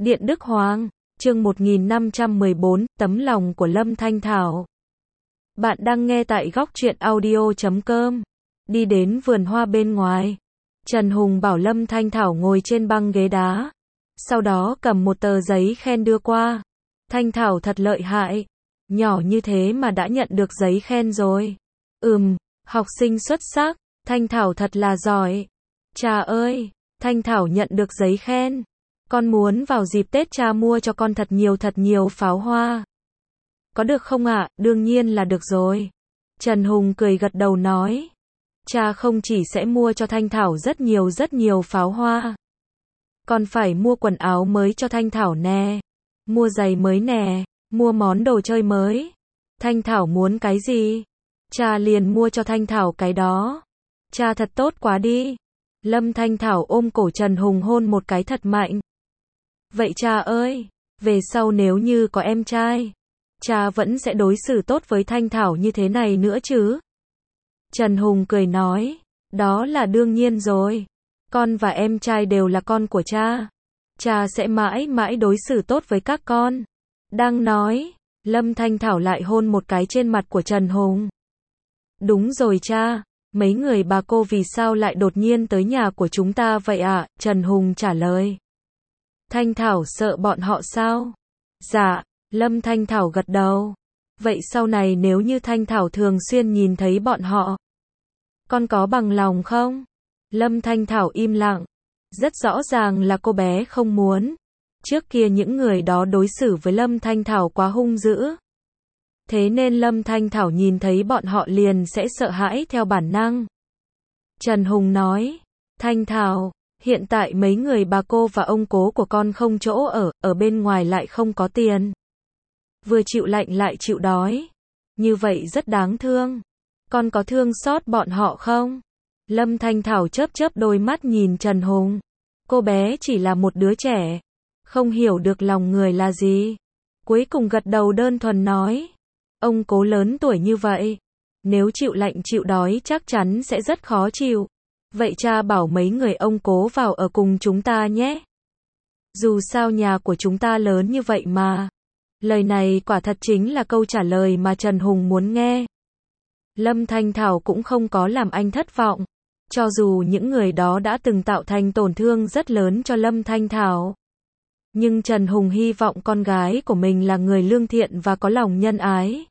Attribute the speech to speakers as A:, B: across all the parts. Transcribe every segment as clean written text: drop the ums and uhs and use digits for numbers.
A: Điện Đức Hoàng, chương 1514, tấm lòng của Lâm Thanh Thảo. Bạn đang nghe tại góc truyện audio.com. Đi đến vườn hoa bên ngoài, Trần Hùng bảo Lâm Thanh Thảo ngồi trên băng ghế đá. Sau đó cầm một tờ giấy khen đưa qua. Thanh Thảo thật lợi hại. Nhỏ như thế mà đã nhận được giấy khen rồi. Học sinh xuất sắc. Thanh Thảo thật là giỏi. Cha ơi, Thanh Thảo nhận được giấy khen. Con muốn vào dịp Tết cha mua cho con thật nhiều pháo hoa. Có được không ạ? Đương nhiên là được rồi. Trần Hùng cười gật đầu nói. Cha không chỉ sẽ mua cho Thanh Thảo rất nhiều pháo hoa. Còn phải mua quần áo mới cho Thanh Thảo nè. Mua giày mới nè. Mua món đồ chơi mới. Thanh Thảo muốn cái gì? Cha liền mua cho Thanh Thảo cái đó. Cha thật tốt quá đi. Lâm Thanh Thảo ôm cổ Trần Hùng hôn một cái thật mạnh. Vậy cha ơi, về sau nếu như có em trai, cha vẫn sẽ đối xử tốt với Thanh Thảo như thế này nữa chứ? Trần Hùng cười nói, đó là đương nhiên rồi. Con và em trai đều là con của cha. Cha sẽ mãi mãi đối xử tốt với các con. Đang nói, Lâm Thanh Thảo lại hôn một cái trên mặt của Trần Hùng. Đúng rồi cha, mấy người bà cô vì sao lại đột nhiên tới nhà của chúng ta vậy ạ? Trần Hùng trả lời. Thanh Thảo sợ bọn họ sao? Dạ, Lâm Thanh Thảo gật đầu. Vậy sau này nếu như Thanh Thảo thường xuyên nhìn thấy bọn họ, con có bằng lòng không? Lâm Thanh Thảo im lặng. Rất rõ ràng là cô bé không muốn. Trước kia những người đó đối xử với Lâm Thanh Thảo quá hung dữ. Thế nên Lâm Thanh Thảo nhìn thấy bọn họ liền sẽ sợ hãi theo bản năng. Trần Hùng nói, Thanh Thảo, hiện tại mấy người bà cô và ông cố của con không chỗ ở bên ngoài lại không có tiền. Vừa chịu lạnh lại chịu đói. Như vậy rất đáng thương. Con có thương xót bọn họ không? Lâm Thanh Thảo chớp đôi mắt nhìn Trần Hùng. Cô bé chỉ là một đứa trẻ. Không hiểu được lòng người là gì. Cuối cùng gật đầu đơn thuần nói. Ông cố lớn tuổi như vậy. Nếu chịu lạnh chịu đói chắc chắn sẽ rất khó chịu. Vậy cha bảo mấy người ông cố vào ở cùng chúng ta nhé. Dù sao nhà của chúng ta lớn như vậy mà. Lời này quả thật chính là câu trả lời mà Trần Hùng muốn nghe. Lâm Thanh Thảo cũng không có làm anh thất vọng. Cho dù những người đó đã từng tạo thành tổn thương rất lớn cho Lâm Thanh Thảo. Nhưng Trần Hùng hy vọng con gái của mình là người lương thiện và có lòng nhân ái.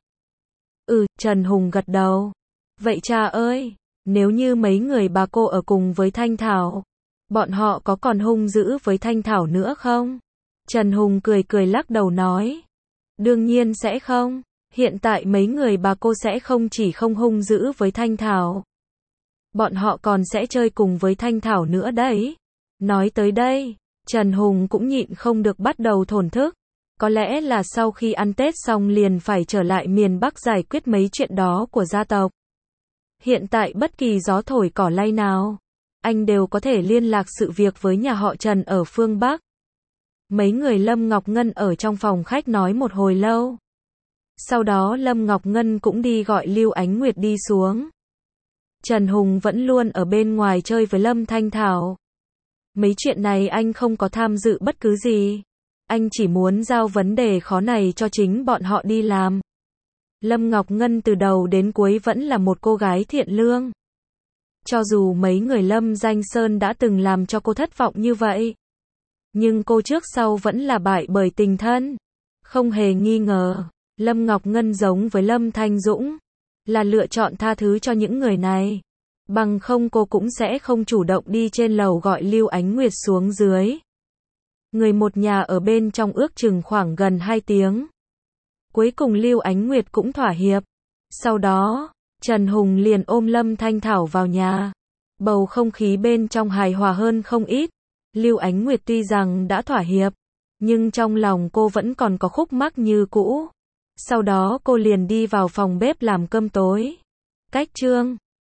A: Trần Hùng gật đầu. Vậy cha ơi, nếu như mấy người bà cô ở cùng với Thanh Thảo, bọn họ có còn hung dữ với Thanh Thảo nữa không? Trần Hùng cười lắc đầu nói. Đương nhiên sẽ không. Hiện tại mấy người bà cô sẽ không chỉ không hung dữ với Thanh Thảo. Bọn họ còn sẽ chơi cùng với Thanh Thảo nữa đấy. Nói tới đây, Trần Hùng cũng nhịn không được bắt đầu thổn thức. Có lẽ là sau khi ăn Tết xong liền phải trở lại miền Bắc giải quyết mấy chuyện đó của gia tộc. Hiện tại bất kỳ gió thổi cỏ lay nào, anh đều có thể liên lạc sự việc với nhà họ Trần ở phương Bắc. Mấy người Lâm Ngọc Ngân ở trong phòng khách nói một hồi lâu. Sau đó Lâm Ngọc Ngân cũng đi gọi Lưu Ánh Nguyệt đi xuống. Trần Hùng vẫn luôn ở bên ngoài chơi với Lâm Thanh Thảo. Mấy chuyện này anh không có tham dự bất cứ gì. Anh chỉ muốn giao vấn đề khó này cho chính bọn họ đi làm. Lâm Ngọc Ngân từ đầu đến cuối vẫn là một cô gái thiện lương. Cho dù mấy người Lâm Danh Sơn đã từng làm cho cô thất vọng như vậy, nhưng cô trước sau vẫn là bại bởi tình thân. Không hề nghi ngờ, Lâm Ngọc Ngân giống với Lâm Thanh Dũng, là lựa chọn tha thứ cho những người này. Bằng không cô cũng sẽ không chủ động đi trên lầu gọi Lưu Ánh Nguyệt xuống dưới. Người một nhà ở bên trong ước chừng khoảng gần 2 tiếng. Cuối cùng Lưu Ánh Nguyệt cũng thỏa hiệp. Sau đó, Trần Hùng liền ôm Lâm Thanh Thảo vào nhà. Bầu không khí bên trong hài hòa hơn không ít. Lưu Ánh Nguyệt tuy rằng đã thỏa hiệp, nhưng trong lòng cô vẫn còn có khúc mắc như cũ. Sau đó cô liền đi vào phòng bếp làm cơm tối. Cách chương